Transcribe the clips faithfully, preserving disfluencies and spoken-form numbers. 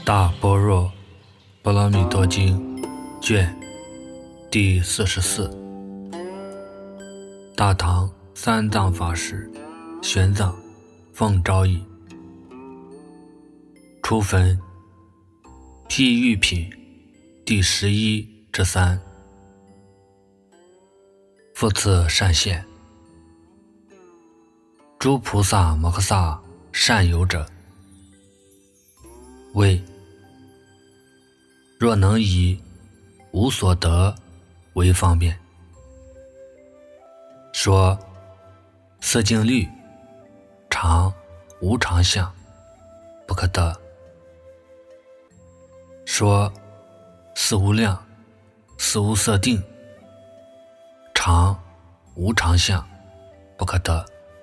大般若波罗蜜多经卷第四十四，大唐三藏法师玄奘奉诏译，初分譬喻品第十一之三。复次善现，诸菩萨摩诃萨善友者，谓若能以无所得为方便，说色境律常无常相不可得，说思无量思无色定常无常相不可得，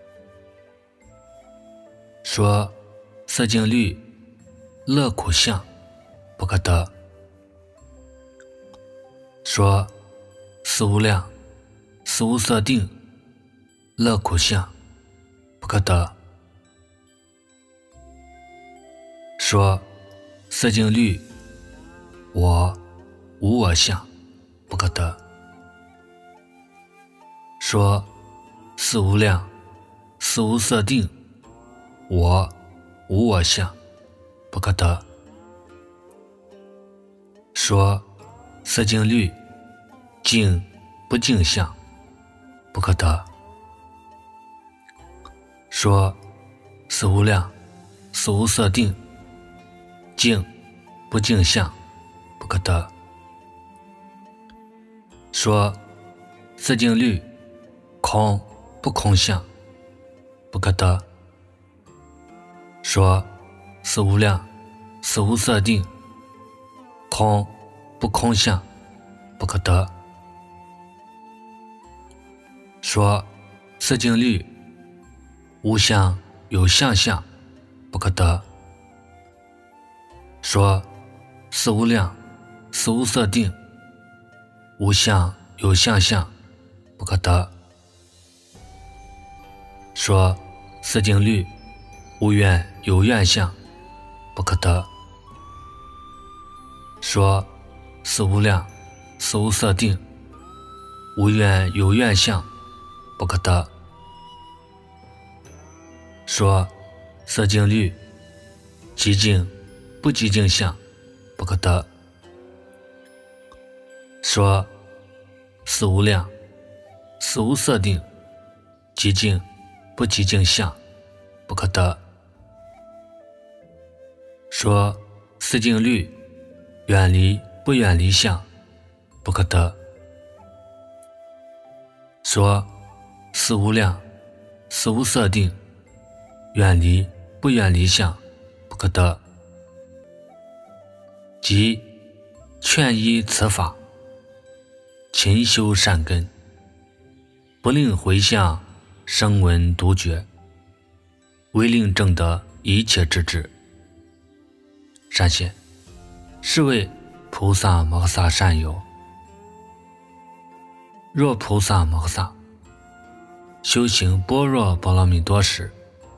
说色境律乐苦相不可得，说思无量思无色定乐苦相不可得，说色境律我无我相不可得，说思无量思无色定我无我相不可得，说色境律净不净相不可得，说思无量思无色定净不净相不可得，说色境律空不空相不可得，说思无量思无色定空不空相不可得，说色境律无相有相相不可得，说思无量思无色定无相有相相不可得，说色境律无愿有愿相不可得，说思无量思无色定无愿有愿相不可得，说色境律极净不极净相不可得，说思无量思无色定极净不极净相不可得，说色境律远离不远离相不可得，说思无量思无色定远离不远离相不可得，即劝依此法勤修善根，不令回向声闻独觉，唯令证得一切之智。善现，是谓菩萨摩诃萨善友。若菩萨摩诃萨修行般若波罗蜜多时，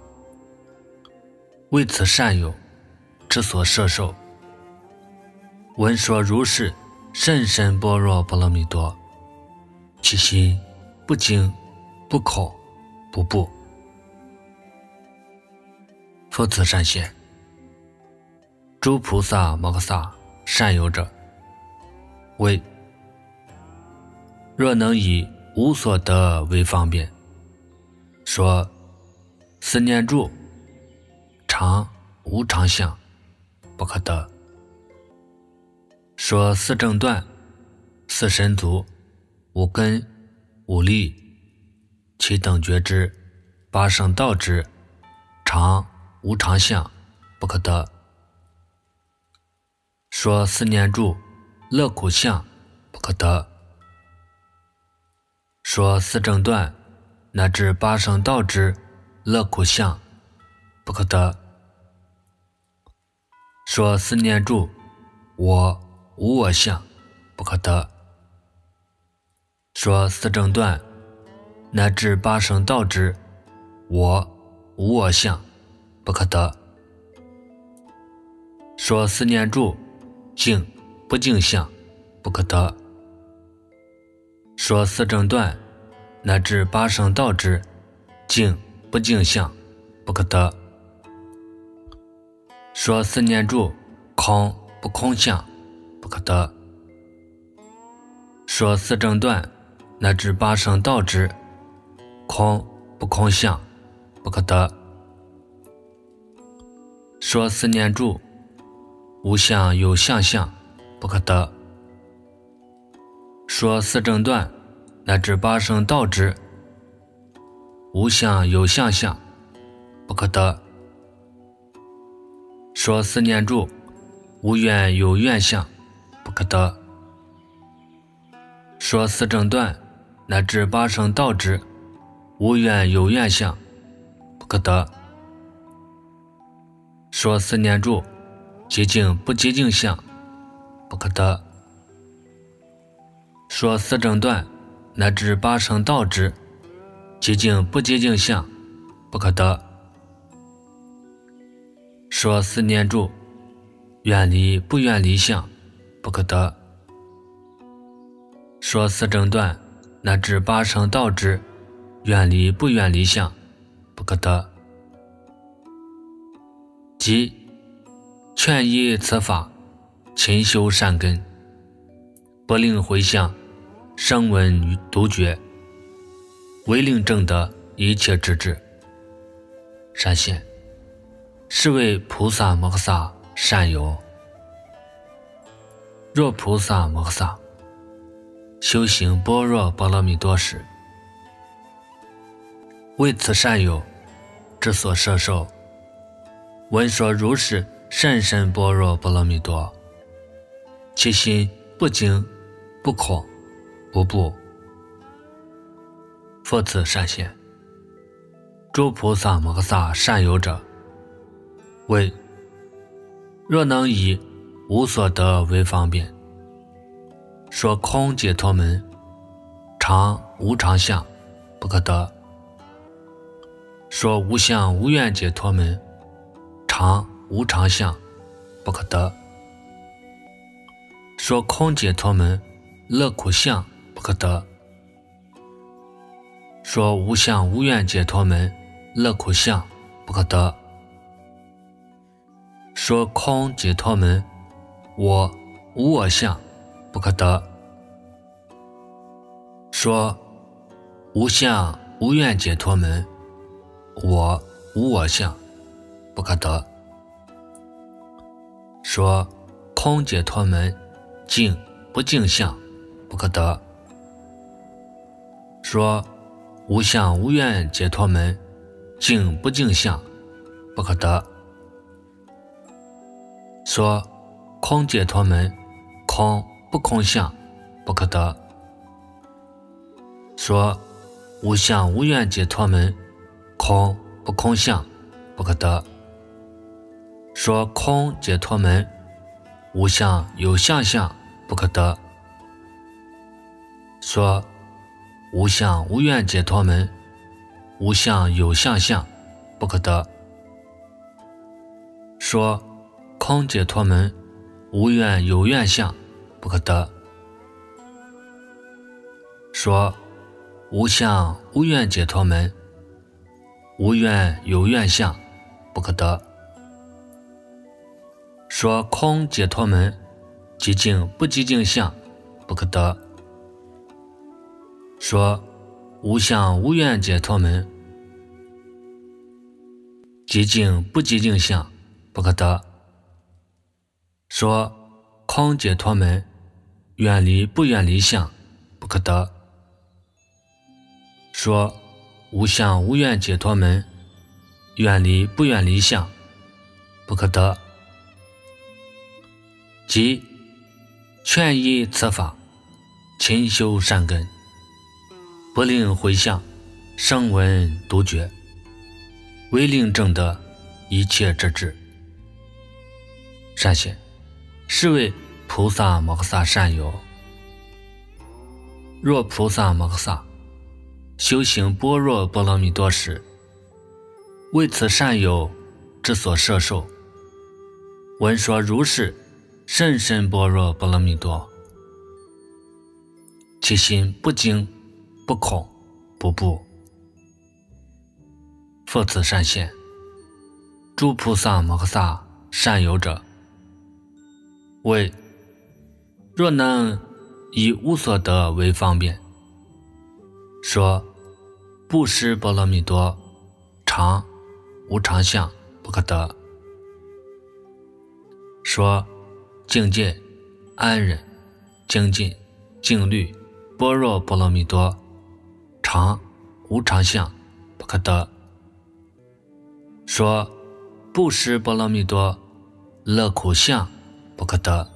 为此善友之所摄受，闻说如是甚深般若波罗蜜多，其心不惊不恐不怖。复次善现，诸菩萨摩诃萨善友者，谓若能以无所得为方便，说四念住常无常相不可得，说四正断四神足五根五力其等觉之八圣道之常无常相不可得，说四念住乐苦相不可得，说四正断乃至八圣道之乐苦相不可得，说四念住我无我相不可得，说四正断乃至八圣道之我无我相不可得， 说四念住，静不净相，不可得。说四正断，乃至八圣道之，静不净相，不可得。说四念住，空不空相，不可得。说四正断，乃至八圣道之，空不空相，不可得。说四念住，无相有相相，不可得。说四正断，乃至八圣道之，无相有相相，不可得。说四念住，无愿有愿相，不可得。说四正断，乃至八圣道之，无愿有愿相，不可得。说四念住，极静不极静相，不可得。说四正断，乃至八圣道之，极静不极静相，不可得。说四念住，远离不远离相，不可得。说四正断，乃至八圣道之，远离不远离相，不可得。即劝依此法，勤修善根，不令回向，声闻与独觉，唯令证得一切之智。善现，是谓菩萨摩诃萨善友。若菩萨摩诃萨修行般若波罗蜜多时，为此善友之所摄受，闻说如是甚深般若波罗蜜多，其心不惊不恐不怖。复次善现，诸菩萨摩诃萨善友者，谓若能以无所得为方便，说空解脱门，常无常相，不可得。说无相无愿解脱门，常无常相，不可得。说空解脱门，乐苦相，不可得。说无相无愿解脱门，乐苦相，不可得。说空解脱门，我无我相，不可得。说无相无愿解脱门，我无我相，不可得。说空解脱门，静不静相，不可得。说无相无愿解脱门，静不静相，不可得。说空解脱门，空不空相，不可得。说无相无愿解脱门，空不空相，不可得。说空解脱门，无相有相相，不可得。说无相无愿解脱门，无相有相相，不可得。说空解脱门，无愿有愿相，不可得。说无相无愿解脱门，无愿有愿相，不可得。说空解脱门，极静不极静相，不可得。说无相无愿解脱门，极静不极静相，不可得。说空解脱门，远离不远离相，不可得。说无相无愿解脱门，远离不远离相，不可得。即劝依此法，勤修善根，不令回向，声闻独觉，唯令证得一切之智。善现，是谓菩萨摩诃萨善友。若菩萨摩诃萨修行般若波罗蜜多时，为此善友之所摄受， 闻说如是甚深般若波罗蜜多，其心不惊不恐不怖。复次善现，诸菩萨摩诃萨善友者，谓若能以无所得为方便，说布施波罗蜜多常无常相不可得，说境界安忍精进静虑般若波罗蜜多常无常相不可得，说布施波罗蜜多乐苦相不可得，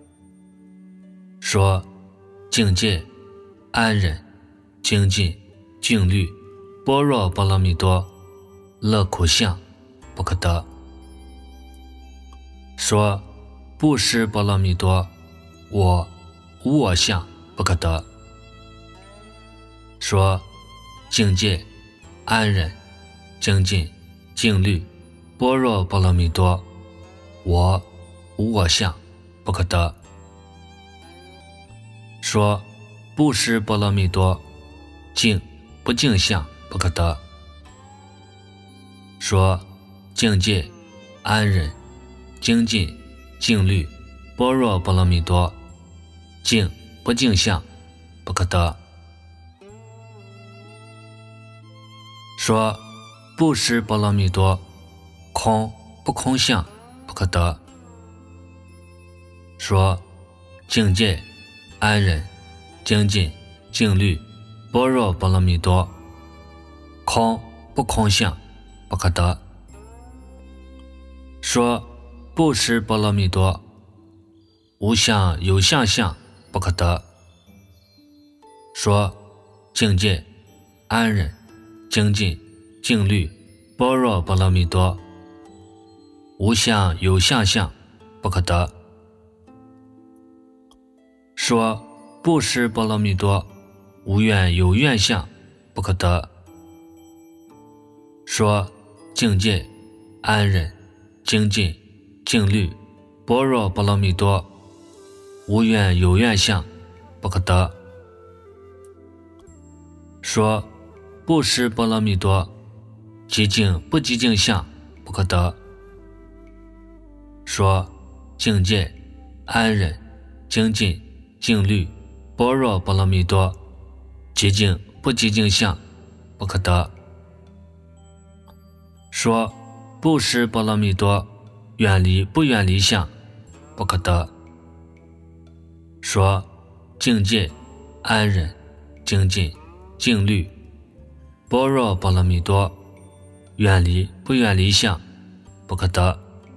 说境界安忍精进静虑般若波罗蜜多乐苦相不可得，说布施波罗蜜多我无我相不可得，说境界安忍精进静虑般若波罗蜜多我无我相不可得，说布施波罗蜜多净不净相不可得，说境界安忍精进静虑般若波罗蜜多净不净相不可得，说布施波罗蜜多空不空相不可得，说境界安忍精进静虑般若波罗蜜多空不空相不可得，说布施波罗蜜多无相有相相不可得，说境界安忍精进静虑般若波罗蜜多无相有相相不可得，说布施波罗蜜多无愿有愿相不可得，说境界安忍精进静虑般若波罗蜜多无愿有愿相不可得，说布施波罗蜜多极净不极净相不可得，说境界安忍精进静虑般若波罗蜜多极净不极净相不可得，说布施波罗蜜多远离不远离相不可得，说境界安忍精进静虑般若波罗蜜多远离不远离相不可得，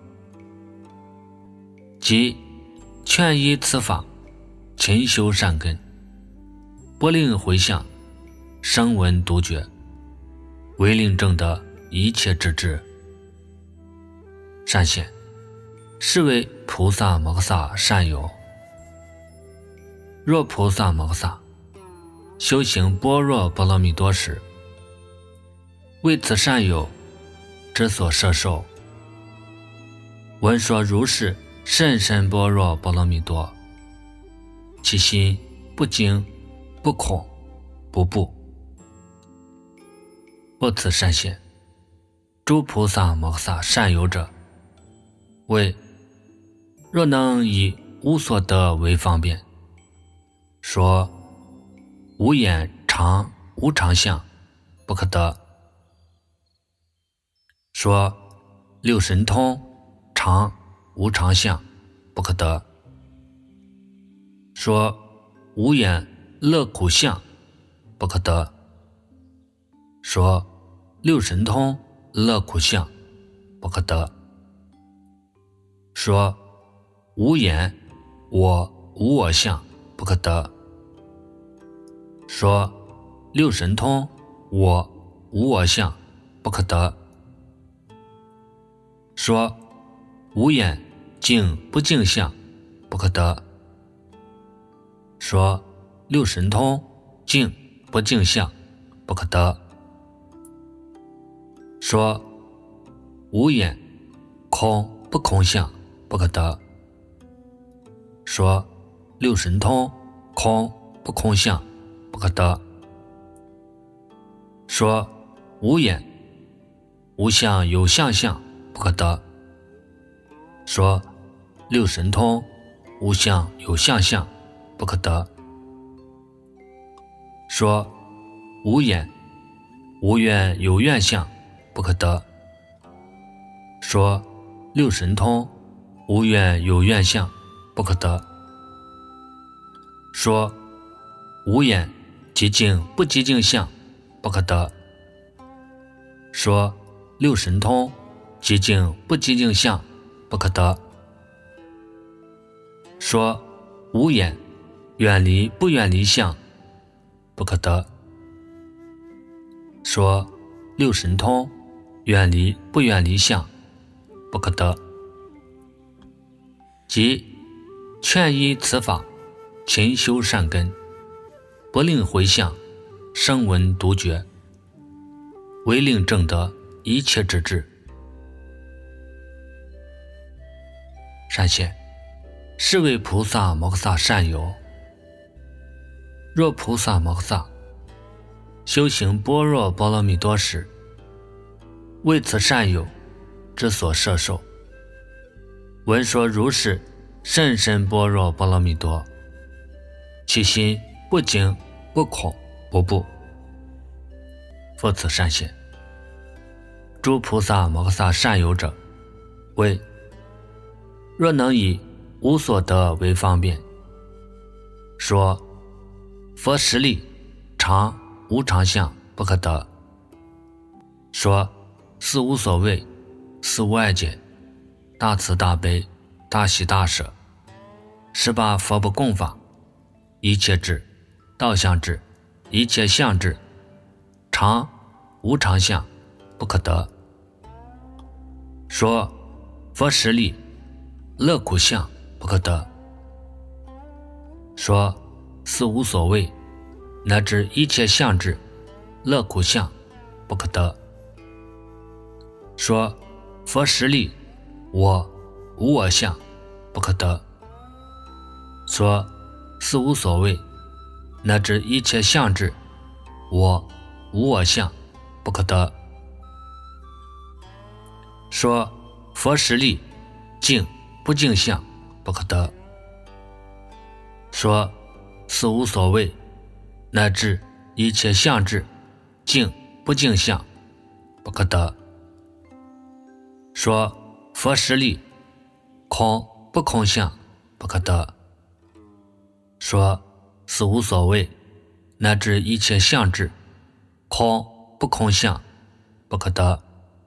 即劝依此法勤修善根，不令回向声闻独觉，唯令证得一切之智。善现，是为菩萨摩诃萨善友。若菩萨摩诃萨修行般若波罗蜜多时，为此善友之所摄受，闻说如是甚深般若波罗蜜多，其心不惊不恐不怖。不此善现，诸菩萨摩诃萨善友者，谓若能以无所得为方便，说无眼常无常相不可得，说六神通常无常相不可得，说无眼乐苦相不可得，说六神通乐苦相不可得，说无眼我无我相不可得，说六神通我无我相不可得，说无眼净不净相不可得，说六神通净不净相不可得，说无眼空不空相不可得。说六神通空不空相不可得。说无眼无相有相相不可得。说六神通无相有相相不可得。说无眼无愿有愿相不可得。说六神通无愿有愿相不可得。说无眼极静不极静相不可得。说六神通极静不极静相不可得。说无眼远离不远离相不可得。说六神通远离不远离相不可得。即劝依此法，勤修善根，不令回向，声闻独觉，唯令证得一切之智。善现，是为菩萨摩诃萨善友。若菩萨摩诃萨修行般若波罗蜜多时，为此善友之所摄受，闻说如是甚深般若波罗蜜多，其心不惊不恐不怖。复此善现，诸菩萨摩诃萨善友者，谓若能以无所得为方便，说佛实力常无常相不可得。说四无所谓，四无碍解，大慈大悲，大喜大舍，十八佛不共法，一切智，道相智，一切相智，常无常相不可得。说佛实力乐苦相不可得。说四无所谓，乃至一切相智，乐苦相不可得。说佛实力我无我相不可得。说四无所谓，乃至一切相智，我无我相不可得。说佛实力净不净相不可得。说四无所谓，乃至一切相智，净不净相不可得。说佛实力空不空相不可得。说四无所谓，乃至一切相智，空不空相不可得。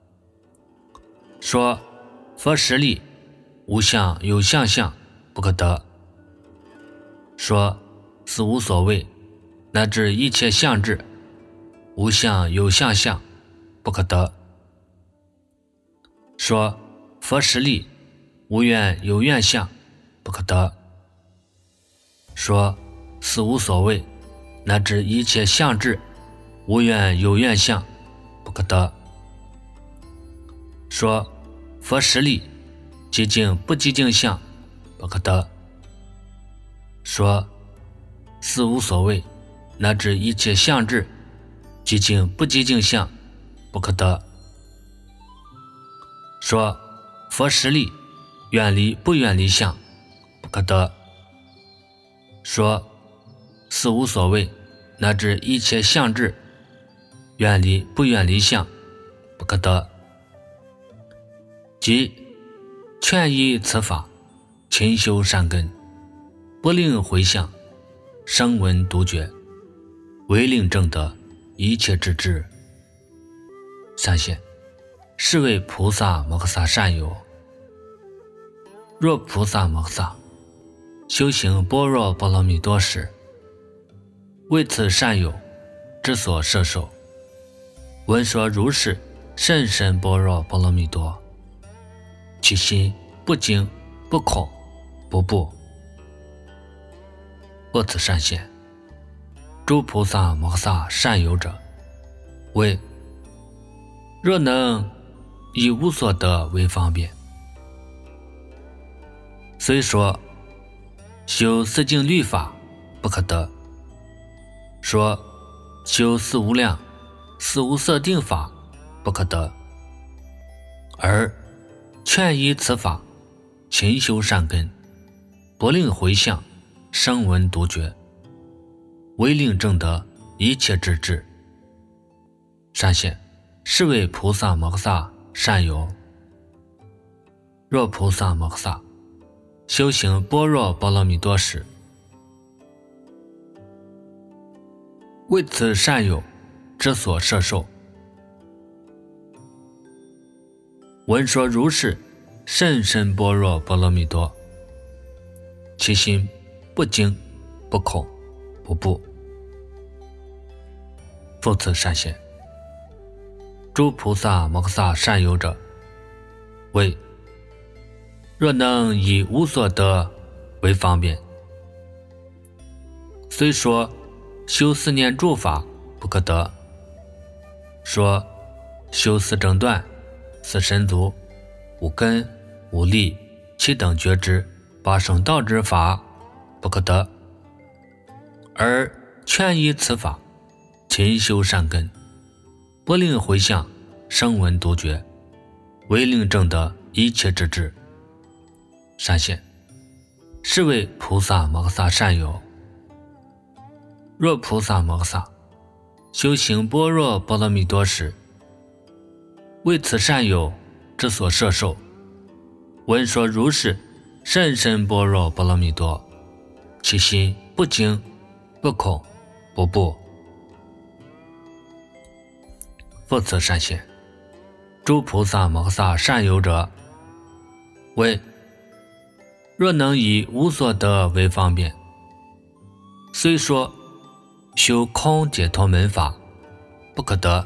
说佛实力无相有相相不可得。说四无所谓，乃至一切相智，无相有相相不可得。说佛实力无愿有愿相不可得。说四无所谓，乃至一切相智，无愿有愿相不可得。说佛实力极静不极静相不可得。说四无所谓，乃至一切相智，极静不极静相不可得。说佛实力远离不远离相不可得。说四无所谓，乃至一切相智，远离不远离相不可得。即劝依此法，勤修善根，不令回向，声闻独觉，唯令证得一切之智。三现，是为菩萨摩诃萨善友。若菩萨摩诃萨修行般若波罗蜜多时，为此善友之所摄受，闻说如是甚深般若波罗蜜多，其心不惊不恐不怖。复此善现，诸菩萨摩诃萨善友者，谓若能以无所得为方便， 虽说修四境律法不可得，说修四无量、四无色定法不可得，而劝依此法，勤修善根，不令回向，声闻独觉，唯令证得一切之智。善现，是为菩萨摩诃萨善友。若菩萨摩诃萨修行般若波罗蜜多时，为此善友之所摄受，闻说如是甚深般若波罗蜜多，其心不惊不恐不怖。复次善现，诸菩萨摩诃萨善友者，谓若能以无所得为方便，虽说修四念住法不可得，说修四正断、四神足、五根、五力、七等觉知、八圣道之法不可得，而劝依此法，勤修善根，不令回向，声闻独觉，唯令证得一切之智。善现，是为菩萨摩诃萨善友。若菩萨摩诃萨修行般若波罗蜜多时，为此善友之所摄受，闻说如是甚深般若波罗蜜多，其心不惊不恐不怖。复次善现，诸菩萨摩诃萨善友者，谓若能以无所得为方便，虽说修空解脱门法不可得，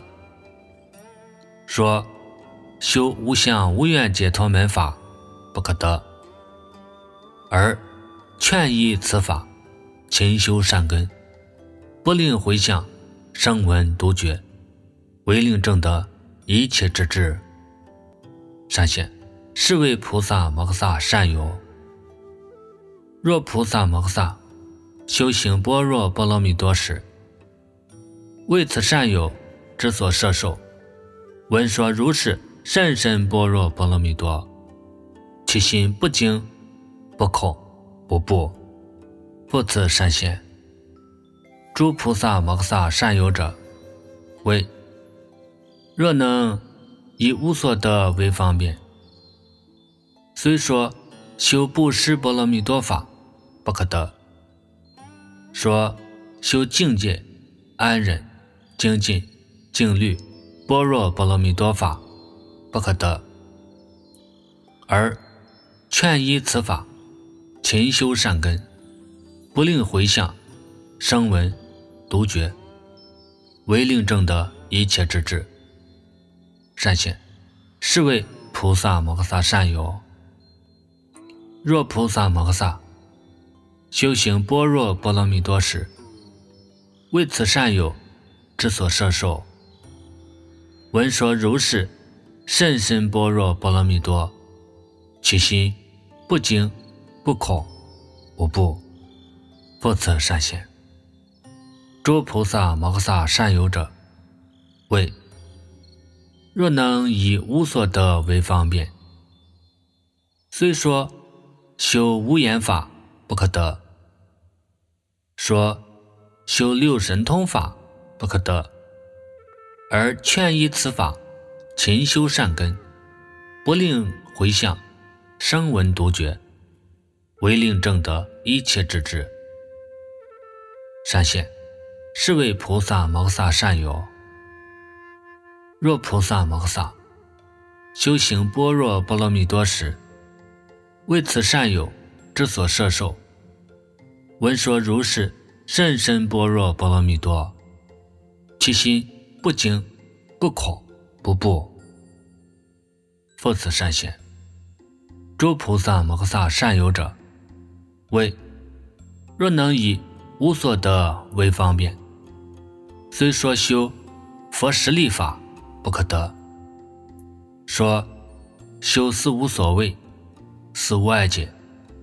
说修无相无愿解脱门法不可得，而劝依此法，勤修善根，不令回向，声闻独觉，唯令证得一切之智。善现，是为菩萨摩诃萨善友。若菩萨摩诃萨修行般若波罗蜜多时，为此善友之所摄受，闻说如是甚深般若波罗蜜多，其心不惊不恐不怖。复次善现，诸菩萨摩诃萨善友者，谓若能以无所得为方便，虽说修布施波罗蜜多法不可得，说修境界、安忍、精进、静虑、般若波罗蜜多法不可得，而劝依此法，勤修善根，不令回向，声闻独觉，唯令证得一切之智。善现，是为菩萨摩诃萨善友。若菩萨摩诃萨修行般若波罗蜜多时，为此善友之所摄受，闻说如是甚深般若波罗蜜多，其心不惊不恐不怖。复次善现，诸菩萨摩诃萨善友者，谓若能以无所得为方便，虽说修无言法不可得，说修六神通法不可得，而劝依此法，勤修善根，不令回向，声闻独觉，唯令证得一切之智。善现，是为菩萨摩诃萨善友。若菩萨摩诃萨修行般若波罗蜜多时，为此善友之所摄受，闻说如是甚深般若波罗蜜多，其心不惊不恐不怖。复次善现，诸菩萨摩诃萨善友者，谓若能以无所得为方便，虽说修佛实力法不可得，说修四无所谓、四无碍解、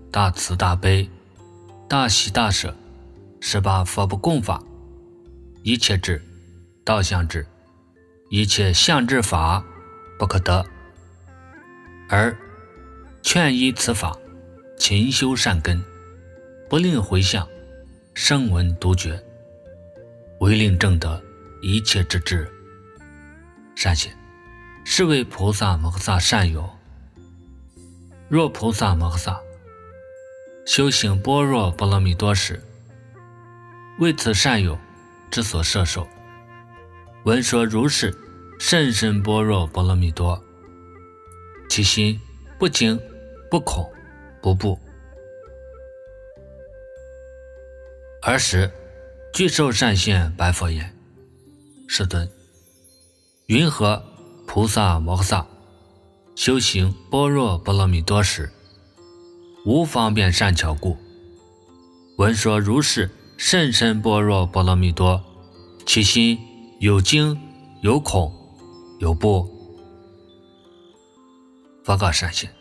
大慈大悲、大喜大舍，十八佛不共法，一切智、道相智、一切相智法不可得。而劝依此法，勤修善根，不令回向，声闻独觉，唯令证得一切之智善现，是为菩萨摩诃萨善友。若菩萨摩诃萨修行般若波罗蜜多时，为此善友之所摄受，闻说如是甚深般若波罗蜜多，其心不惊不恐不怖，尔时具受善现白佛言：世尊，云何菩萨摩诃萨修行般若波罗蜜多时，无方便善巧故，闻说如是甚深般若波罗蜜多，其心有惊有恐有怖。佛告善现：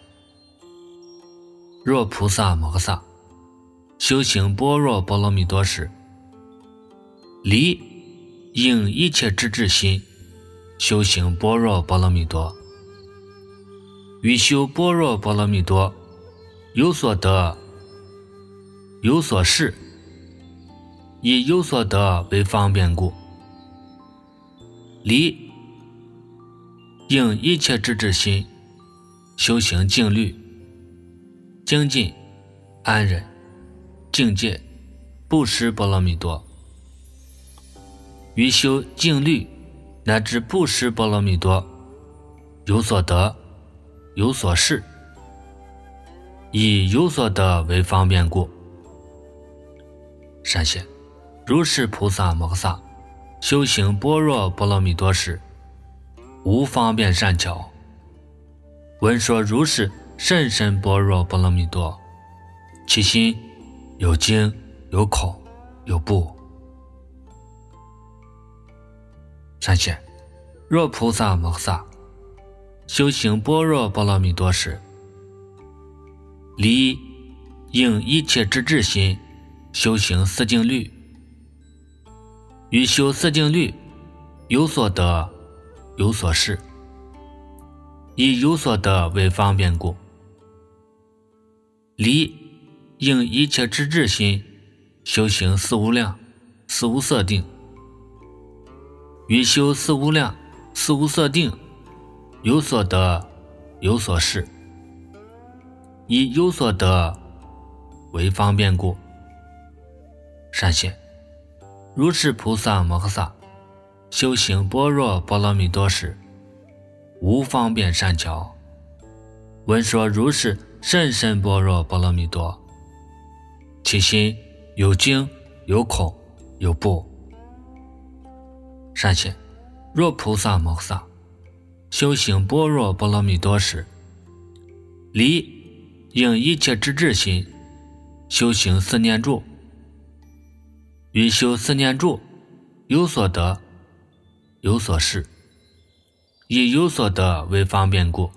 若菩萨摩诃萨修行般若波罗蜜多时，离应一切之智心修行般若波罗蜜多，于修般若波罗蜜多有所得有所事，以有所得为方便故，离应一切之智心修行静虑、精进、安忍、境界、布施波罗蜜多，于修静虑乃至布施波罗蜜多有所得有所事，以有所得为方便故。善现，如是菩萨摩诃萨修行般若波罗蜜多时，无方便善巧，闻说如是甚深般若波罗蜜多，其心有惊有恐有怖。善现，若菩萨摩诃萨修行般若波罗蜜多时，离应一切之智心修行四静虑，于修四静虑有所得有所事，以有所得为方便故，离应一切之智心修行四无量四无色定，于修四无量四无色定有所得有所事，以有所得为方便故。善现，如是菩萨摩诃萨修行般若波罗蜜多时，无方便善巧，闻说如是甚深般若波罗蜜多，其心有惊有恐有怖。善现，若菩萨摩诃萨修行般若波罗蜜多时，离应一切之智心修行四念住，于修四念住有所得有所事，以有所得为方便故，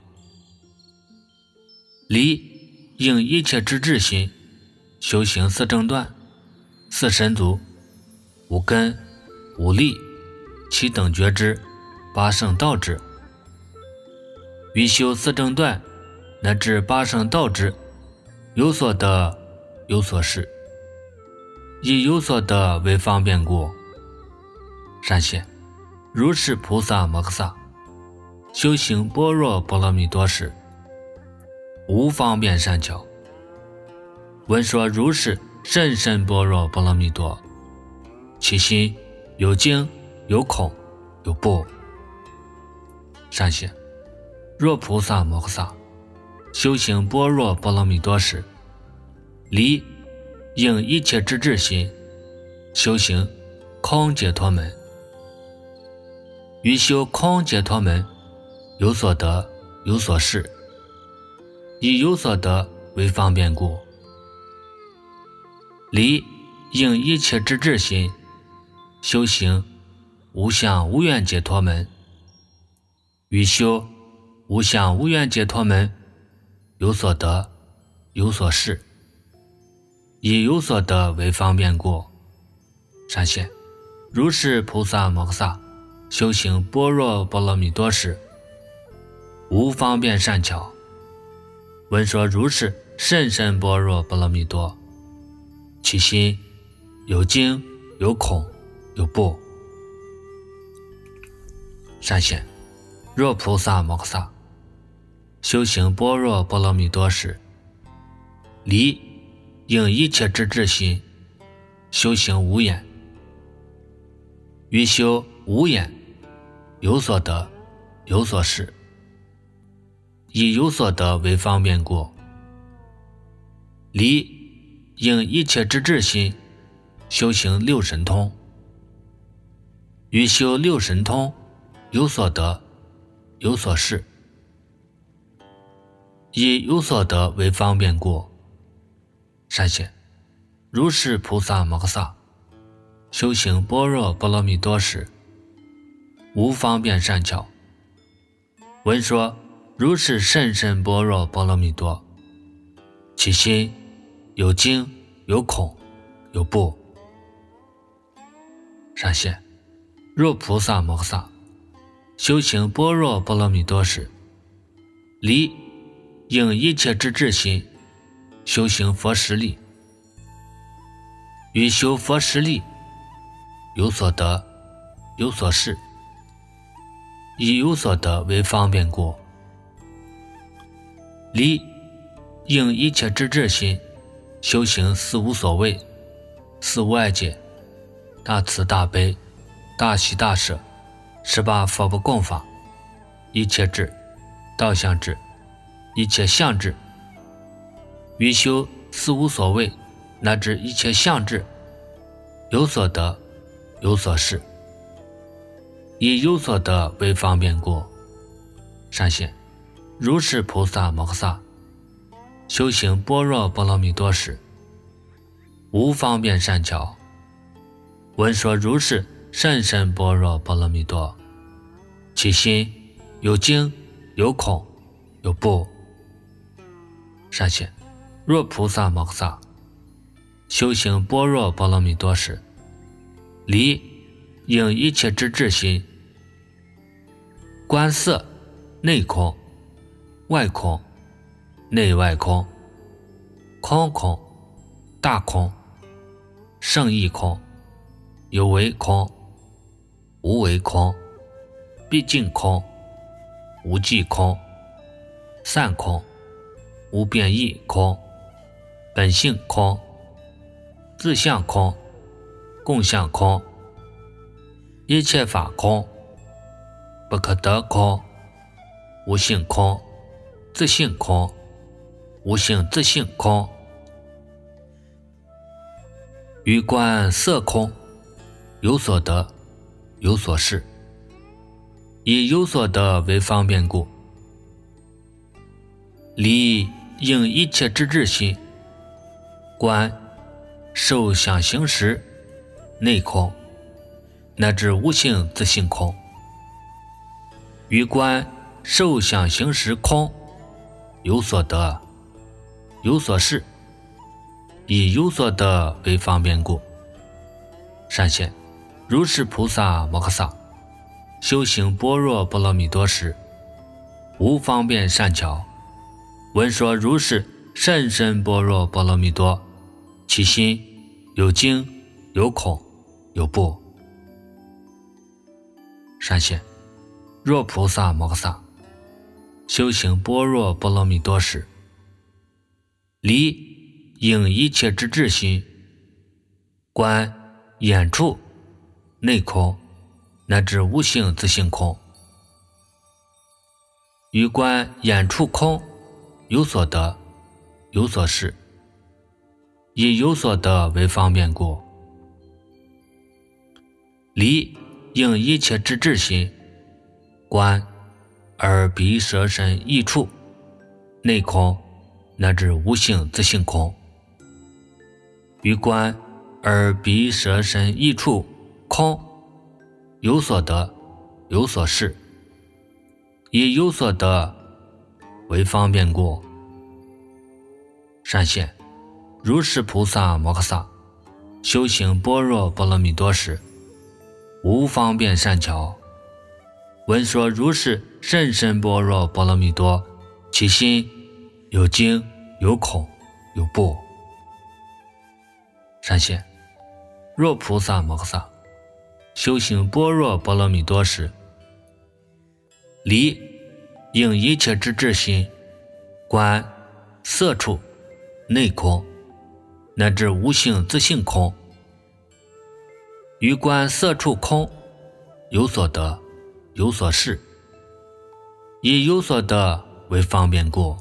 离应一切之智心修行四正断四神足五根五力七等觉支八圣道支，于修四正断乃至八圣道支有所得有所事，以有所得为方便故。善现，如是菩萨摩诃萨修行般若波罗蜜多时，无方便善巧，闻说如是甚深般若波罗蜜多，其心有惊有恐有怖。善现，若菩萨摩诃萨修行般若波罗蜜多时，离应一切之智心修行空解脱门，于修空解脱门有所得有所事，以有所得为方便故，离应一切之智心修行无相无愿解脱门，于修无相无愿解脱门有所得有所事， 以有所得为方便故。闪现如是菩萨摩诃萨修行般若波罗蜜多时，无方便善巧，闻说如是甚深般若波罗蜜多，其心有惊有恐有怖。闪现若菩萨摩诃萨修行般若波罗蜜多时，离应一切之智心修行无眼，于修无眼有所得有所失，以有所得为方便故。离应一切之智心修行六神通，于修六神通有所得有所失，以有所得为方便故。闪现如是菩萨摩诃萨修行般若波罗蜜多时，无方便善巧，闻说如是甚深般若波罗蜜多，其心有惊有恐有怖。闪现若菩萨摩诃萨修行般若波罗蜜多时，离应一切之智心修行佛实力，于修佛实力有所得有所失，以有所得为方便故。离应一切之智心修行四无所谓、四无碍戒、大慈大悲、大喜大舍、十八佛不共法、一切智、道相智、一切相智，于修四无所谓乃至一切相智有所得有所失，以有所得为方便故。闪现如是菩萨摩诃萨修行般若波罗蜜多时，无方便善巧，闻说如是甚深般若波罗蜜多，其心有惊有恐有怖。闪现若菩萨摩诃萨修行般若波罗蜜多时，离应一切之智心观色内空外空内外空空空大空胜义空有为空无为空毕竟空无际空散空无变异空本性空自相空共相空一切法空不可得空无性空自性空无性自性空。于观色空有所得有所失，以有所得为方便故。离应一切之智心观受想行识内空乃至无性自性空，于观受想行识空有所得有所失，以有所得为方便故。闪现如是菩萨摩诃萨修行般若波罗蜜多时，无方便善巧，闻说如是甚深般若波罗蜜多，其心有惊有恐有怖。闪现若菩萨摩诃萨修行般若波罗蜜多时，离应一切之智心观眼处内空乃至无性自性空，于观眼处空有所得有所失，以有所得为方便故。离应一切之智心观耳鼻舌身意处内空乃至无性自性空，于观耳鼻舌身意处空有所得有所失，以有所得为方便故。闪现如是菩萨摩诃萨修行般若波罗蜜多时，无方便善巧，闻说如是甚深般若波罗蜜多，其心有惊有恐有怖。善现，若菩萨摩诃萨修行般若波罗蜜多时，离应一切之智心观色处内空，乃至无性自性空，于观色处空有所得有所事，以有所得为方便故。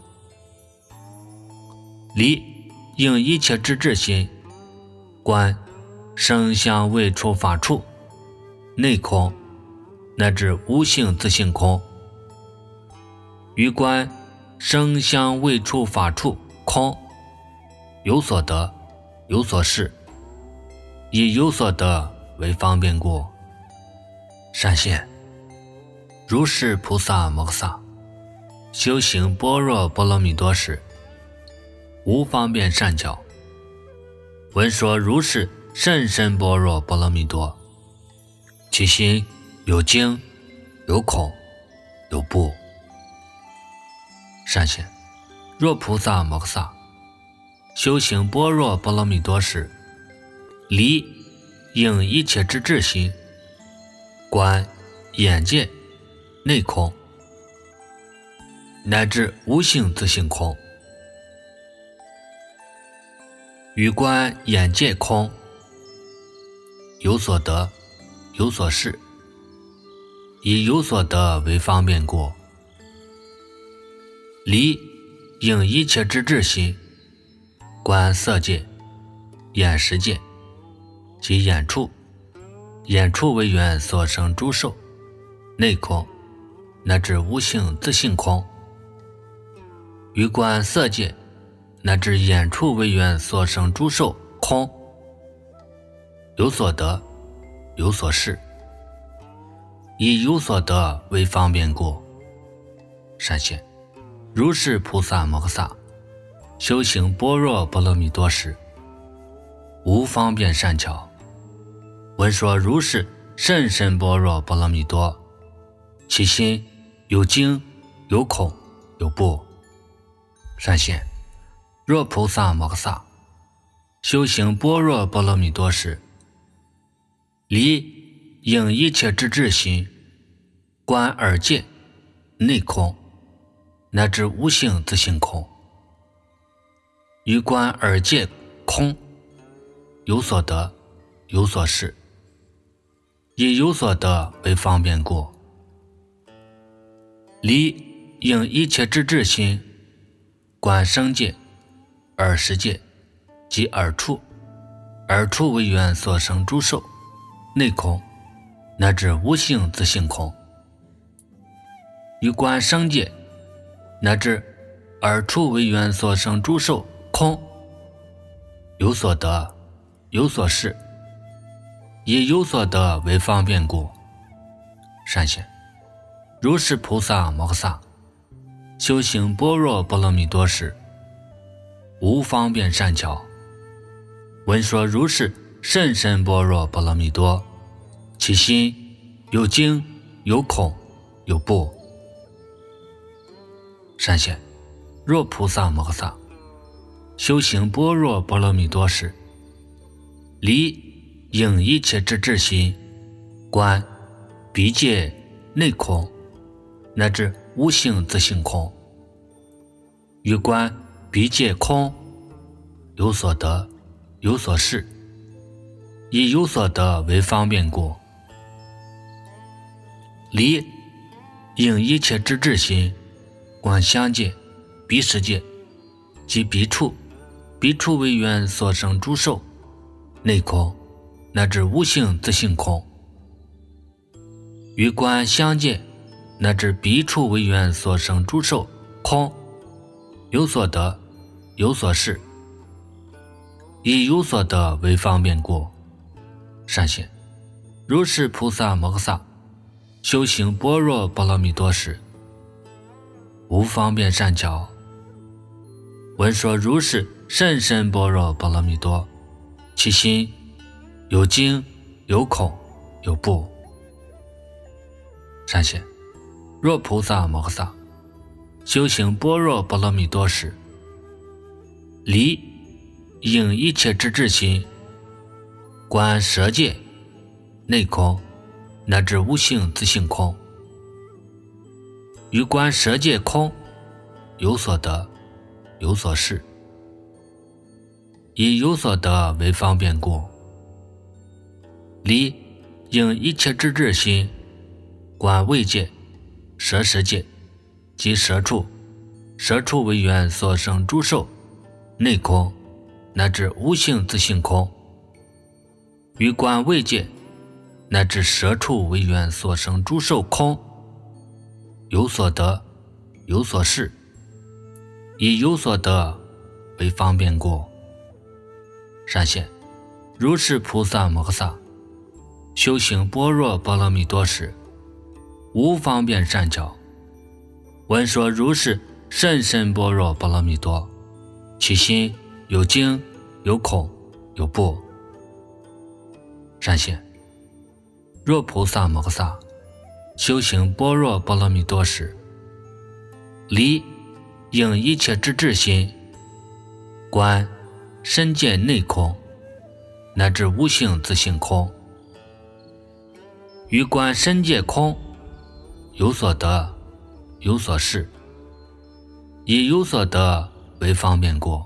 离应一切之智心观声香味触法处内空，乃至无性自性空，于观声香味触法处空有所得有所事，以有所得为方便故。善现，如是菩萨摩诃萨修行般若波罗蜜多时，无方便善巧，闻说如是甚深般若波罗蜜多，其心有惊有恐有怖。善现，若菩萨摩诃萨修行般若波罗蜜多时，离应一切之智心观眼界内空，乃至无性自性空，于观眼界空有所得有所事，以有所得为方便故。离应一切之智心观色界眼识界及眼处，眼处为缘所生诸受内空，乃至无性自性空，于观色界乃至眼处为缘所生诸受空，有所得有所事，以有所得为方便故。善现，如是菩萨摩诃萨修行般若波罗蜜多时，无方便善巧，闻说如是甚深般若波罗蜜多，其心有惊有恐有怖。善现，若菩萨摩诃萨修行般若波罗蜜多时，离应一切之智心观耳界内空，乃至无性自性空，于观耳界空有所得有所事，以有所得为方便故。离应一切之智心观声界耳识界及耳处，耳处为缘所生诸受内空，乃至无性自性空，于观声界乃至耳处为缘所生诸受空有所得有所事，以有所得为方便故。善现，如是菩萨摩诃萨修行般若波罗蜜多时，无方便善巧，闻说如是甚深般若波罗蜜多，其心有惊有恐有怖。善现，若菩萨摩诃萨修行般若波罗蜜多时，离应一切之智心观鼻界内空，乃至无性自性空，于观鼻界空有所得有所事，以有所得为方便故。离应一切之智心观香界鼻识界及鼻处，鼻处为缘所生诸受内空，乃至无性自性空，于观香界乃至鼻处为缘所生诸受空有所得有所事，以有所得为方便故。善现，如是菩萨摩诃萨修行般若波罗蜜多时，无方便善巧，闻说如是甚深般若波罗蜜多，其心有惊有恐有怖。善显，若菩萨摩诃萨修行般若波罗蜜多时，离应一切之智心，观舍界内空乃至无性自性空，于观舍界空有所得有所失，以有所得为方便故，离应一切之智心，观位界舍食界及舍处，舍处为缘所生诸受内空乃至无性自性空，于观位界乃至舍处为缘所生诸受空，有所得有所失，以有所得为方便故。善显，如是菩萨摩诃萨修行般若波罗蜜多时，无方便善巧，闻说如是甚深般若波罗蜜多，其心有惊有恐有怖。善显，若菩萨摩诃萨修行般若波罗蜜多时，离应一切之智心，观身界内空乃至无性自性空，于观身界空有所得有所失，以有所得为方便故，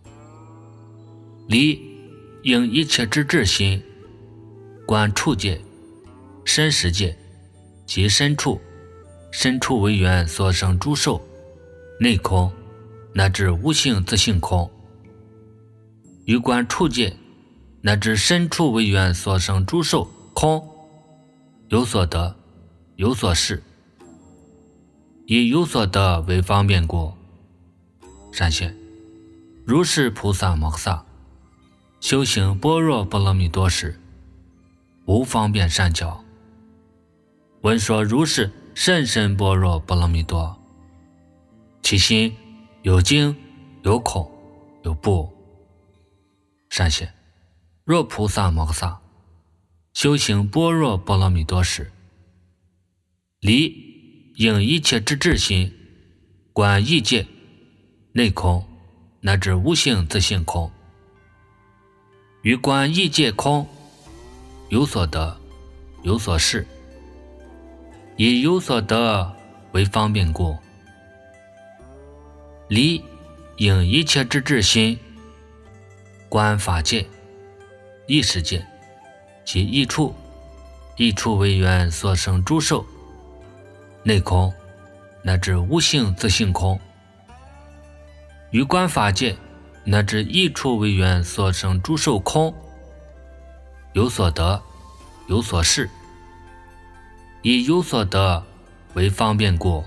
离应一切之智心，观处界身识界及身处，身处为缘所生诸受内空乃至无性自性空，于观处界乃至身处为缘所生诸受空有所得有所失，以有所得为方便故。善显，如是菩萨摩诃萨修行般若波罗蜜多时，无方便善巧，闻说如是甚深般若波罗蜜多，其心有惊有恐有怖。善显，若菩萨摩诃萨修行般若波罗蜜多时，离应一切之智心，观异界内空乃至无性自性空，于观异界空有所得有所失，以有所得为方便故，离应一切之智心，观法界意识界及异处，异处为缘所生诸受内空乃至无性自性空，于观法界乃至异处为缘所生诸受空有所得有所失，以有所得为方便故。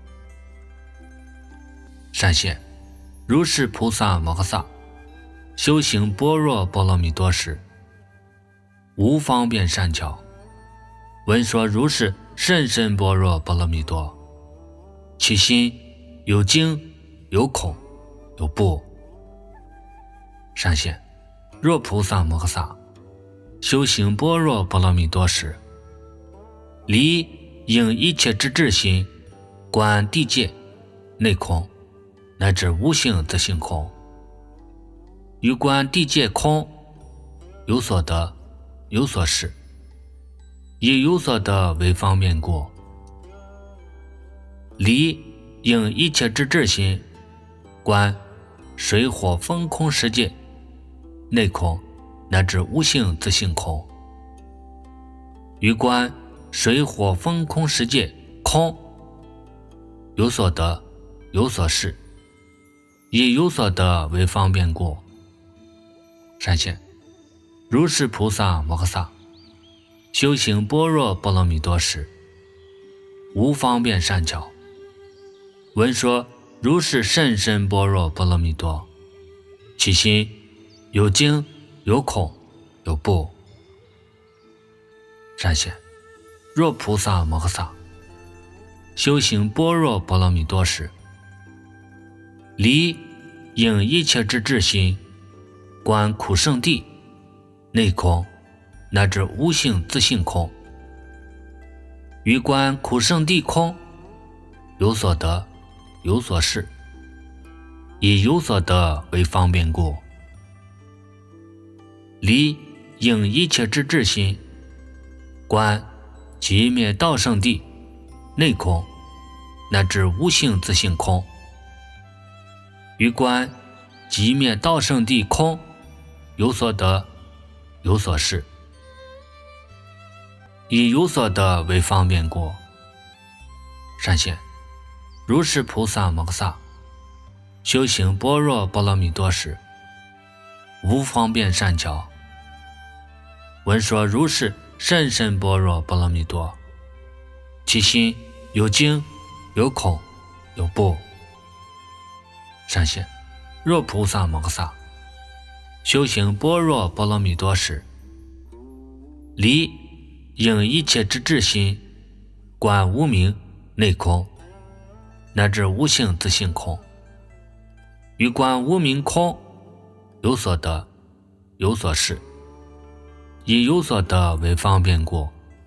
善显，如是菩萨摩诃萨修行般若波罗蜜多时，无方便善巧，闻说如是甚深般若波罗蜜多，其心有惊有恐有怖。善显，若菩萨摩诃萨修行般若波罗蜜多时，离应一切之智心，观地界内空乃至无性自性空，于观地界空有所得有所失，以有所得为方便故，离应一切之智心，观水火风空世界内空乃至无性自性空，于观水火风空世界空有所得有所失，以有所得为方便故。善显，如是菩萨摩诃萨修行般若波罗蜜多时，无方便善巧，闻说如是甚深般若波罗蜜多，其心有惊有恐有怖。善显，若菩萨摩诃萨修行般若波罗蜜多时，离应一切之至心，观苦圣谛，内空，乃至无性自性空。于观苦圣谛空，有所得，有所失，以有所得为方便故。离应一切之至心，观寂灭道圣谛，内空，乃至无性自性空。于观寂灭道圣谛空，有所得，有所失，以有所得为方便故。善现，如是菩萨摩诃萨修行般若波罗蜜多时，无方便善巧，闻说如是甚深般若波罗蜜多，其心有惊有恐有怖。善现，若菩萨摩诃萨修行般若波罗蜜多时，离应一切之至心，观无明内空，乃至无性自性空。于观无明空，有所得，有所失，以有所得为方便故。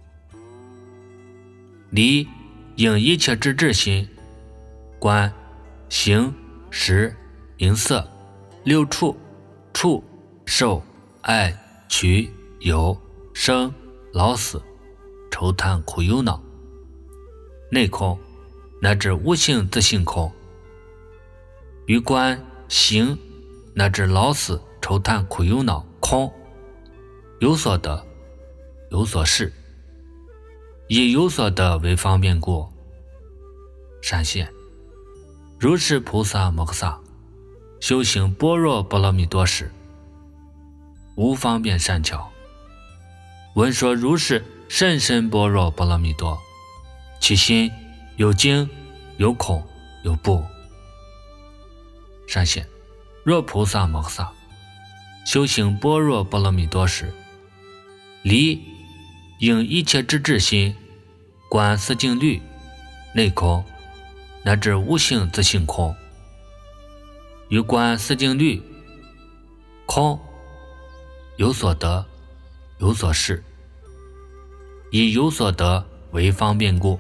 离应一切之至心，观形识名色六处触受爱取有生老死愁叹苦忧恼，内空，乃至无性自性空。于观形乃至老死愁叹苦忧恼空，有所得，有所失，以有所得为方便故。善现，如是菩萨摩诃萨修行般若波罗蜜多时，无方便善巧，闻说如是甚深般若波罗蜜多，其心有惊有恐有怖。善现，若菩萨摩诃萨修行般若波罗蜜多时，离应一切之至心，观四境律内空，乃至无性自性空。于观四境律空，有所得，有所失，以有所得为方便故。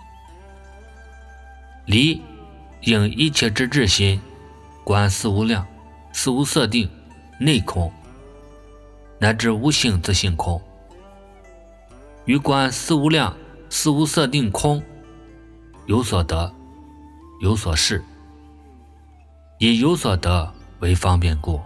离应一切之至心，观四无量四无色定内空，乃至无性自性空。于观四无量四无色定空，有所得，有所失，以有所得为方便故。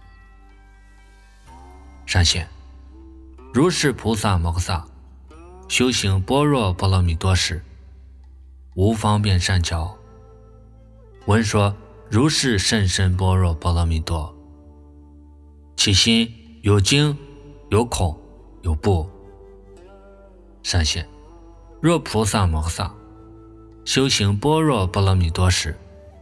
善现，如是菩萨摩诃萨修行般若波罗蜜多时，无方便善巧，闻说如是甚深般若波罗蜜多，其心有惊有恐有怖。善现，若菩萨摩诃萨修行般若波罗蜜多时，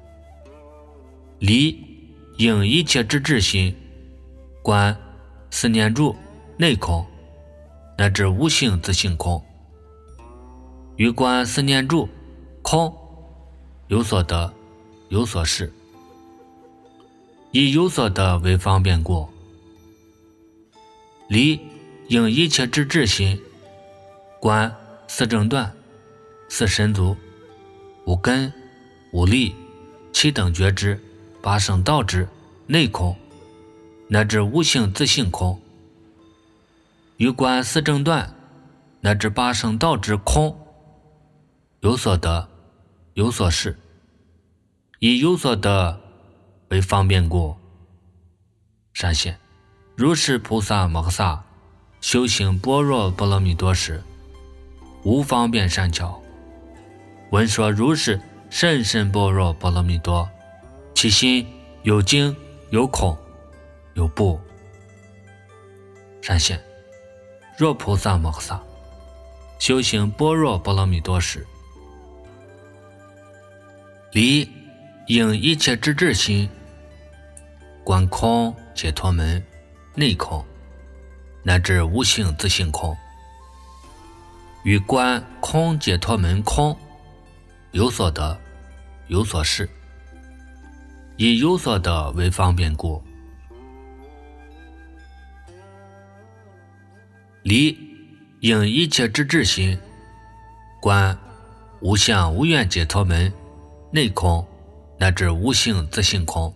离应一切之至心，观四念住内空，乃至无性自性空。于观四念住空，有所得，有所失，以有所得为方便故。离应一切之至心，观四正断四神足五根五力七等觉知八圣道之内空，乃至无性自性空。于观四正断乃至八圣道之空，有所得，有所失，以有所得为方便故。善现，如是菩萨摩诃萨修行般若波罗蜜多时，无方便善巧，闻说如是甚深般若波罗蜜多，其心有惊有恐有怖。善现，若菩萨摩诃萨修行般若波罗蜜多时，离应一切之至心，观空解脱门内空，乃至无性自性空。于观空解脱门空，有所得，有所失， 以有所得为方便故。理应一切之至心，观无相无愿解脱门内空，乃至无性自性空。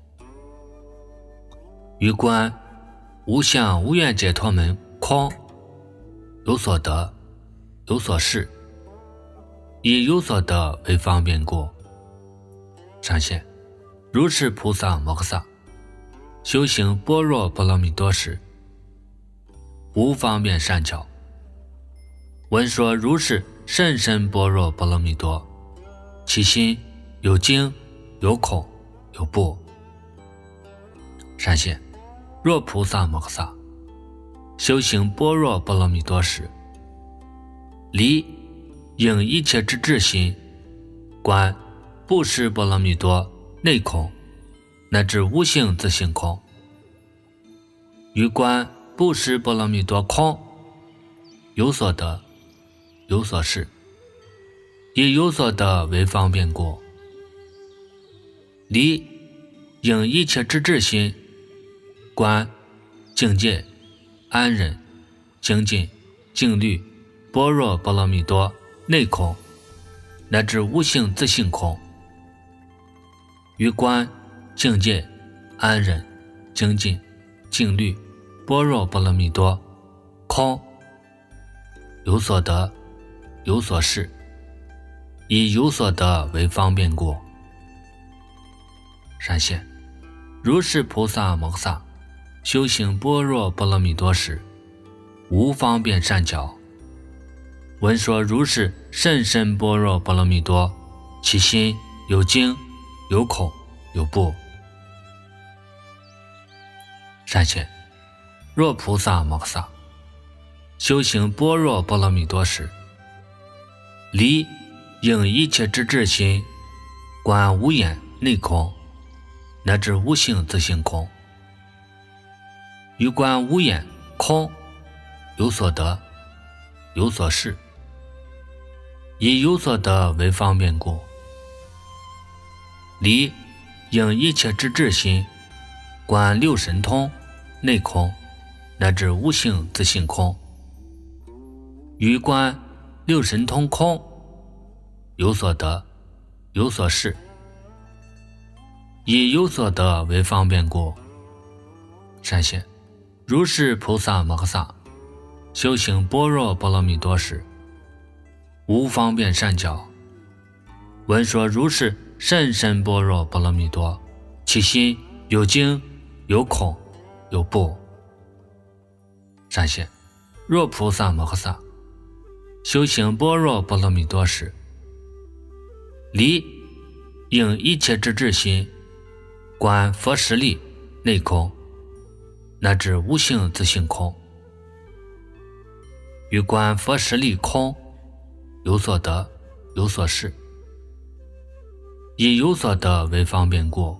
于观无相无愿解脱门空，有所得，有所事，以有所得为方便故。上线，如是菩萨摩诃萨修行般若波罗蜜多时，无方便善巧，闻说如是甚深般若波罗蜜多，其心有惊有恐有怖。上线，若菩萨摩诃萨修行般若波罗蜜多时，离应一切之至心，观布施波罗蜜多内空，乃至无性自性空。于观布施波罗蜜多空，有所得，有所事，以有所得为方便故。离应一切之至心，观境界安忍精进静虑般若波罗蜜多内空，乃至无性自性空。于观境界安忍精进静虑般若波罗蜜多空，有所得，有所事，以有所得为方便故。上线，如是菩萨摩诃萨修行般若波罗蜜多时，无方便善巧，闻说如是甚深般若波罗蜜多，其心有惊有恐有怖。上线，若菩萨摩诃萨修行般若波罗蜜多时，离应一切之至心，观无眼内空，乃至无性自性空。于观无眼空，有所得，有所事，以有所得为方便故。离应一切之至心，观六神通内空，乃至无性自性空。于观六神通空，有所得，有所事，以有所得为方便故。上线，如是菩萨摩诃萨修行般若波罗蜜多时，无方便善巧，闻说如是甚深般若波罗蜜多，其心有惊有恐有怖。上线，若菩萨摩诃萨修行般若波罗蜜多时，离应一切之至心，观佛实力内空，乃至无性自性空。于观佛实力空，有所得，有所事，以有所得为方便故。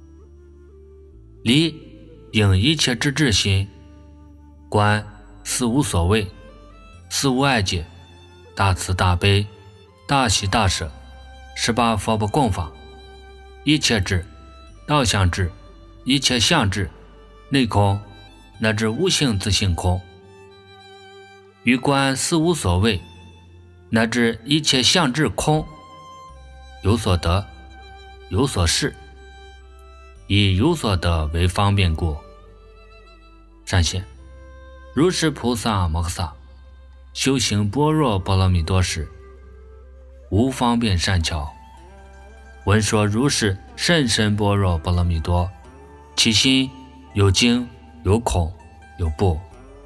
离应一切之至心，观四无所谓，四无碍解，大慈大悲，大喜大舍，十八佛不共法，一切智，道相智，一切相智，内空，乃至无性自性空。于观四无所谓，乃至一切相智空，有所得，有所事，以有所得为方便故。上线，如是菩萨摩诃萨修行般若波罗蜜多时，无方便善巧，闻说如是甚深般若波罗蜜多，其心有惊有恐有怖。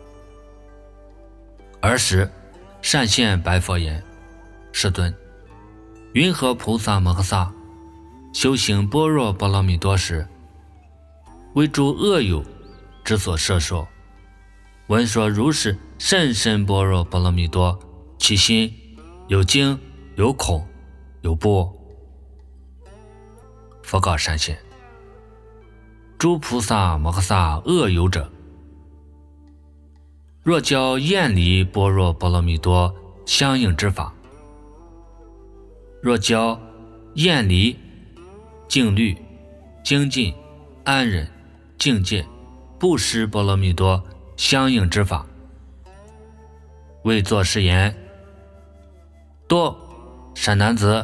尔时善现白佛言：世尊，云何菩萨摩诃萨修行般若波罗蜜多时，为诸恶友之所摄受，闻说如是甚深般若波罗蜜多，其心有惊有恐有怖。佛告善现：诸菩萨摩诃萨恶友者，若教厌离般若波罗蜜多相应之法，若教厌离静虑精进、安忍、境界、布施波罗蜜多相应之法。为作是言：多善男子，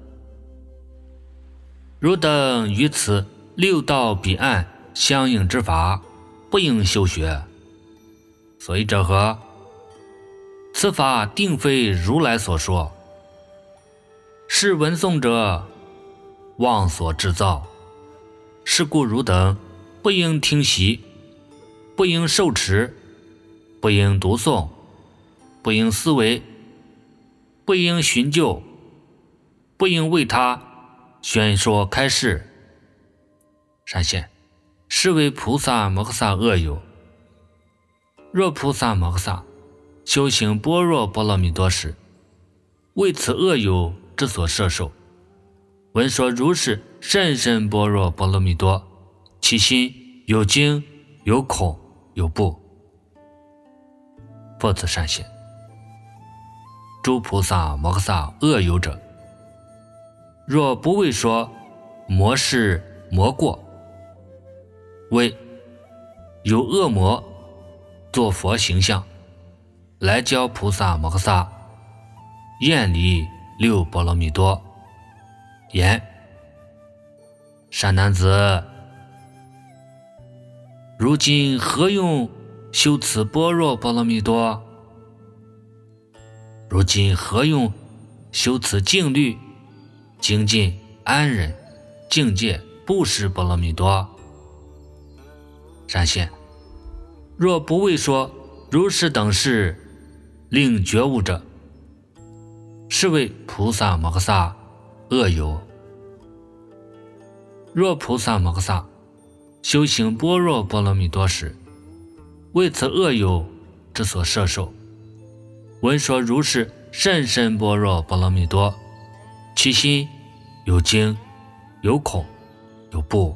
汝等于此六道彼岸相应之法，不应修学。所以者何？此法定非如来所说，是闻诵者妄所制造，是故汝等不应听习，不应受持，不应读诵，不应思维，不应寻究，不应为他宣说开示。善现，是为菩萨摩诃萨恶友。若菩萨摩诃萨修行般若波罗蜜多时，为此恶友之所摄受，闻说如是甚深般若波罗蜜多，其心有惊有恐有怖。复次善现，诸菩萨摩诃萨恶友者，若不为说魔事魔过，为有恶魔作佛形象来教菩萨摩诃萨厌离六波罗蜜多，言：善男子，如今何用修此般若波罗蜜多？如今何用修此静虑、精进、安忍、境界、布施波罗蜜多？善现，若不为说如是等事令觉悟者，是为菩萨摩诃萨恶友。若菩萨摩诃萨修行般若波罗蜜多时，为此恶友之所摄受，闻说如是甚深般若波罗蜜多，其心有惊有恐有怖。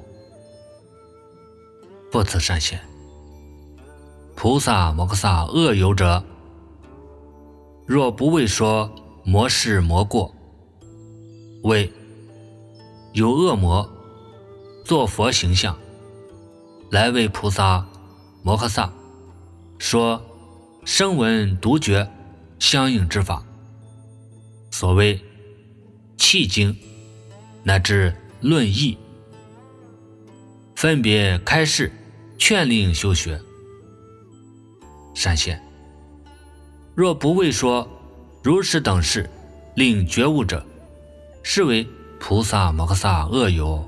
复次善现，菩萨摩诃萨恶友者，若不为说魔事魔过，为有恶魔作佛形象来为菩萨摩诃萨说声闻独觉相应之法，所谓契经乃至论义，分别开示劝令修学。善现，若不为说如是等事令觉悟者，是为菩萨摩诃萨恶友。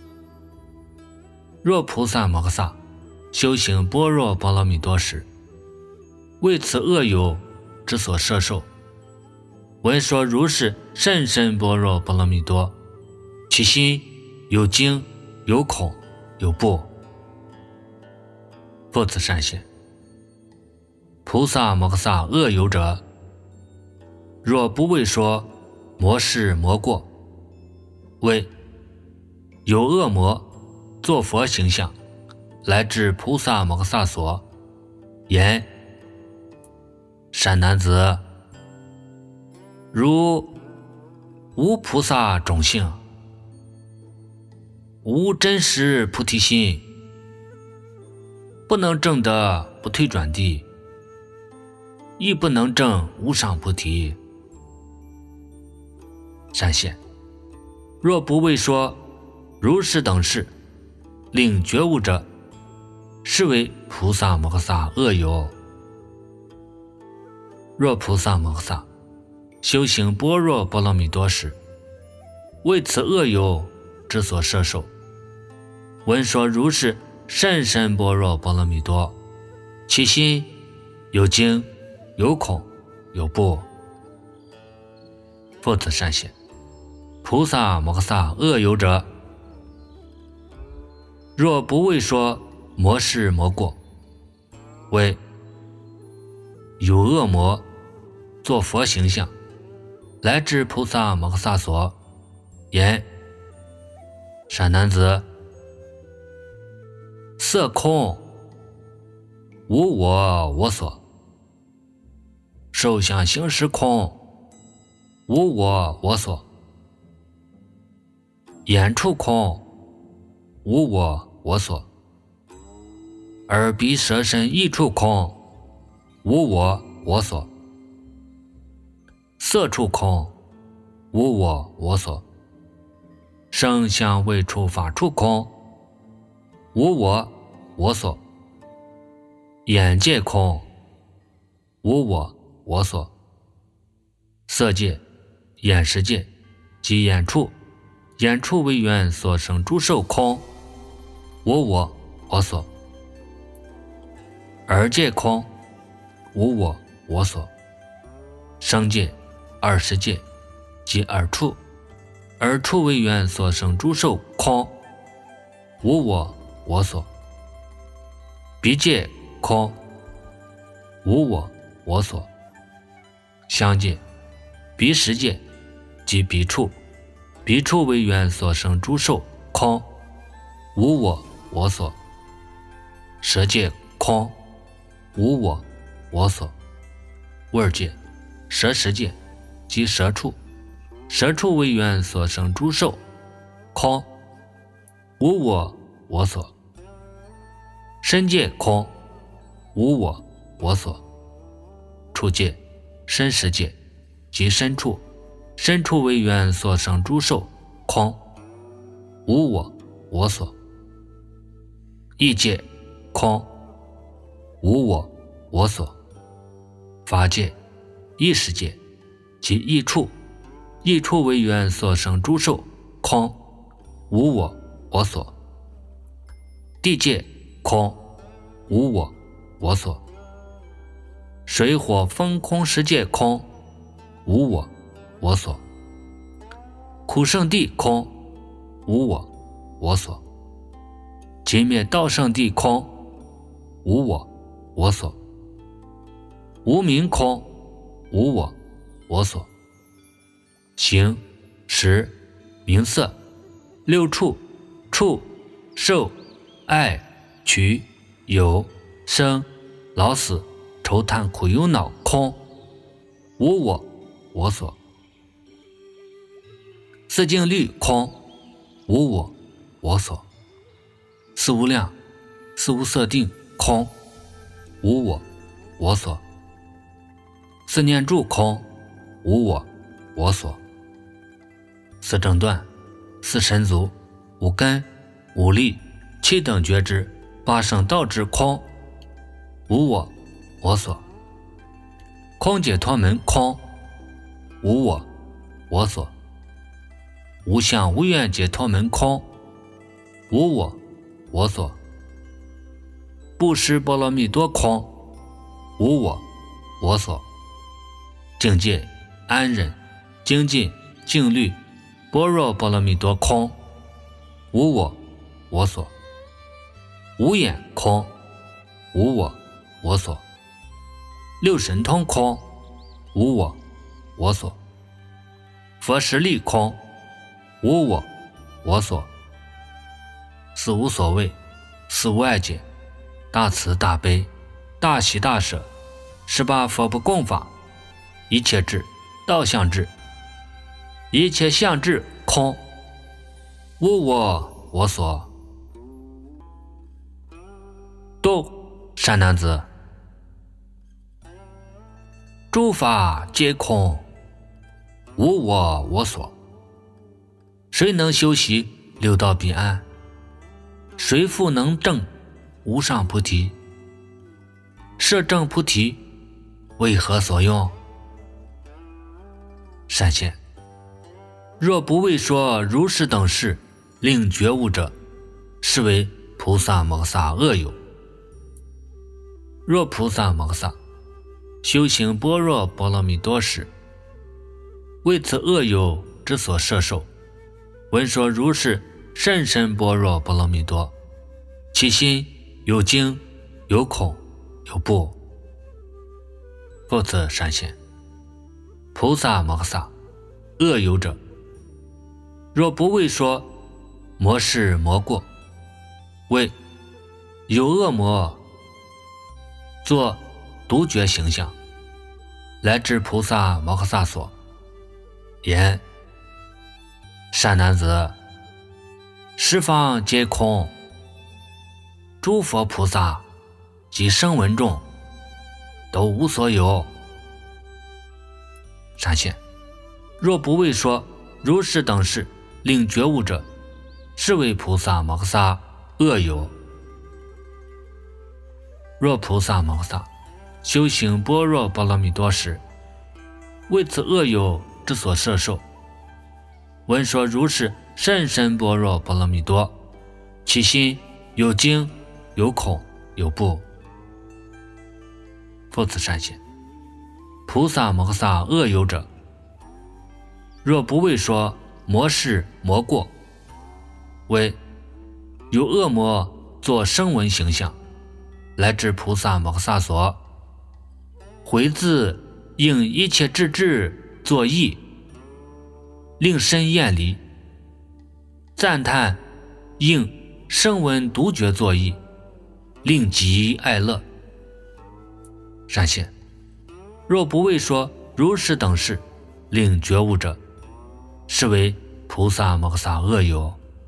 若菩萨摩诃萨修行般若波罗蜜多时，为此恶友之所摄受，闻说如是甚深般若波罗蜜多，其心有惊有恐有怖。复次善现，菩萨摩诃萨恶友者，若不为说魔事魔过，为有恶魔作佛形象来至菩萨摩诃萨所，言：善男子，如无菩萨种性，无真实菩提心，不能证得不退转地，亦不能证无上菩提。善现，若不为说如是等事令觉悟者，是为菩萨摩诃萨恶友。若菩萨摩诃萨修行般若波罗蜜多时，为此恶友之所摄受，闻说如是甚深般若波罗蜜多，其心有惊有恐有怖。复次善现，菩萨摩诃萨恶友者，若不为说魔事魔过，为有恶魔作佛形象来至菩萨摩诃萨所，言：善男子，色空，无我我所；受想行识空，无我我所；眼处空， 无我我所。耳鼻舌身意处空，无我我所。色处空，无我我所。声香味触法处空，无我我所。眼界空，无我我所。色界、眼识界即眼处，眼处为缘所生诸受空，无我我所。耳界空，无我我所。声界、耳识界即耳处，耳处为缘所生诸受空，无我我所。鼻界空，无我我所。香界、鼻识界即鼻处，鼻处为缘所生诸受空，无我我所。舌界空，无我我所。味界、舌识界即舌处，舌处为缘所生诸受空，无我我所。身界空，无我我所。触界、身识界即身处，身处为缘所生诸受空，无我我所。意界空，无我我所。法界、意识界即意处，意处为缘所生诸受空，无我我所。地界空，无我我所。水火风空识界空，无我我所。苦圣地空，无我我所。极灭道圣地空，无我我所。无明空，无我我所。形、识、名色、六处、触、受、爱、取、有、生、老死、愁叹苦忧恼空，无我我所。四境律空，无我我所。四无量、四无色定空，无我我所。四念住空，无我我所。四正断、四神足、五根、五力、七等觉知、八圣道之空，无我我所。空解脱门空，无我我所。无相无愿解脱门空，无我我所。布施波罗蜜多空，无我我所。境界、安忍、精进、静虑、般若波罗蜜多空，无我我所。无眼空，无我我所。六神通空，无我我所。佛实力空，无我我所。四无所谓、四无碍解、大慈大悲、大喜大舍、十八佛不共法、一切智、道相智、一切相智空，无我我所。都善男子，诸法皆空，无我我所。谁能修习六道彼岸？谁复能证无上菩提？摄证菩提为何所用？善现，若不为说如是等事令觉悟者，是为菩萨摩萨恶友。若菩萨摩萨修行般若波罗蜜多时，为此恶友之所摄受，闻说如是甚深般若波罗蜜多，其心有惊有恐有怖，复此善现，菩萨摩萨恶友者，若不为说魔事魔过，为有恶魔作独觉形象，来至菩萨摩诃萨所，言：善男子， 十方皆空，诸佛菩萨及声闻众都无所有。闪现，若不为说如是等事令觉悟者，是为菩萨摩诃萨恶有。若菩萨摩诃萨修行般若波罗蜜多时，为此恶有之所摄受，闻说如是甚深般若波罗蜜多，其心有惊有恐有怖。复次善现，菩萨摩诃萨恶有者，若不为说魔事魔过，为有恶魔作声闻形象，来至菩萨摩诃萨所，回自应一切智智作意，令身厌离，赞叹应声闻独觉作意，令极爱乐。善现，若不为说如是等事令觉悟者，是为菩萨摩诃萨恶有。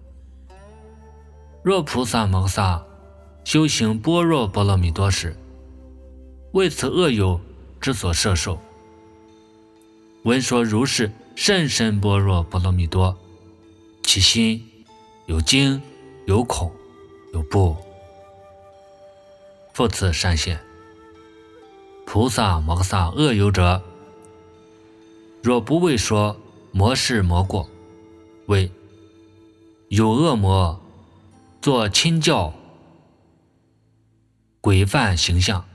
若菩萨摩诃萨修行般若波罗蜜多时，为此恶有之所摄受，闻说如是甚深般若波罗蜜多，其心有惊有恐有怖。复次善现，菩萨摩诃萨恶有者，若不为说魔事魔过，为有恶魔作亲教规范形象，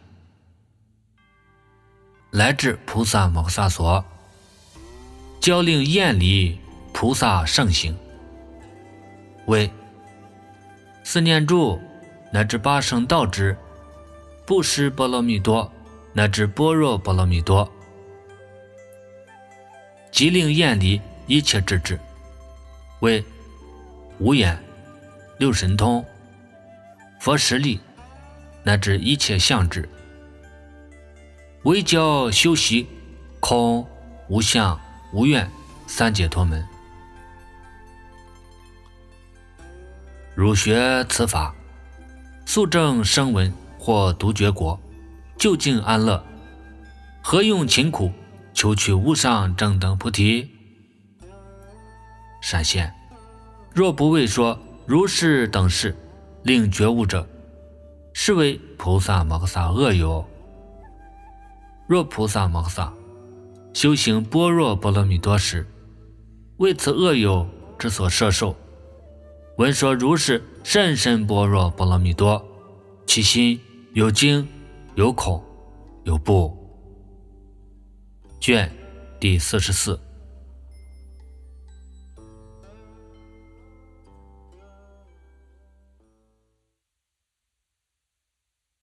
来至菩萨摩诃萨所，教令厌离菩萨圣行，为四念住乃至八圣道之布施波罗蜜多乃至般若波罗蜜多，即令厌离一切智智，为无眼六神通佛实力乃至一切相智，为教修习空无相无愿三解脱门。汝学此法，速证声闻或独觉国，究竟安乐，何用勤苦求取无上正等菩提？闪现，若不为说如是等事令觉悟者，是为菩萨摩诃萨恶有。若菩萨摩诃萨修行般若波罗蜜多时，为此恶有之所摄受，闻说如是甚深般若波罗蜜多，其心有惊有恐有怖。卷第四十四。